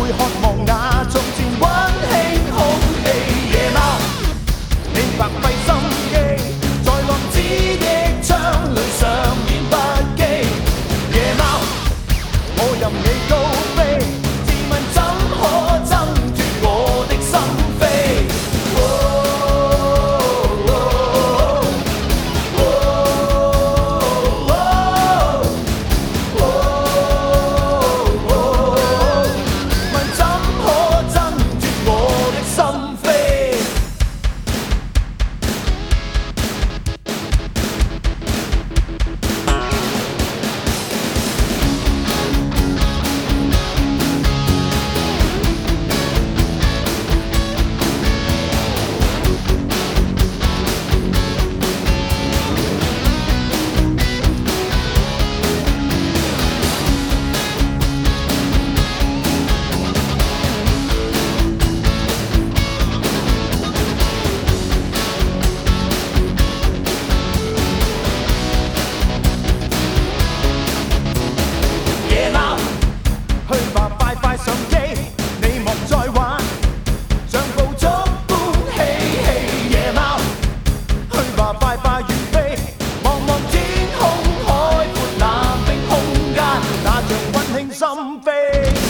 會渴望那從前溫馨空氣。夜貓，你白費心機，在浪子的窗裏上演不羈。夜貓，我任你高飛，自問怎可掙脫我的心扉。上機，你莫再玩，像捕捉般嬉戲。夜貓，去吧，快快遠飛，望望天空海闊那冰空間，那像溫馨心扉。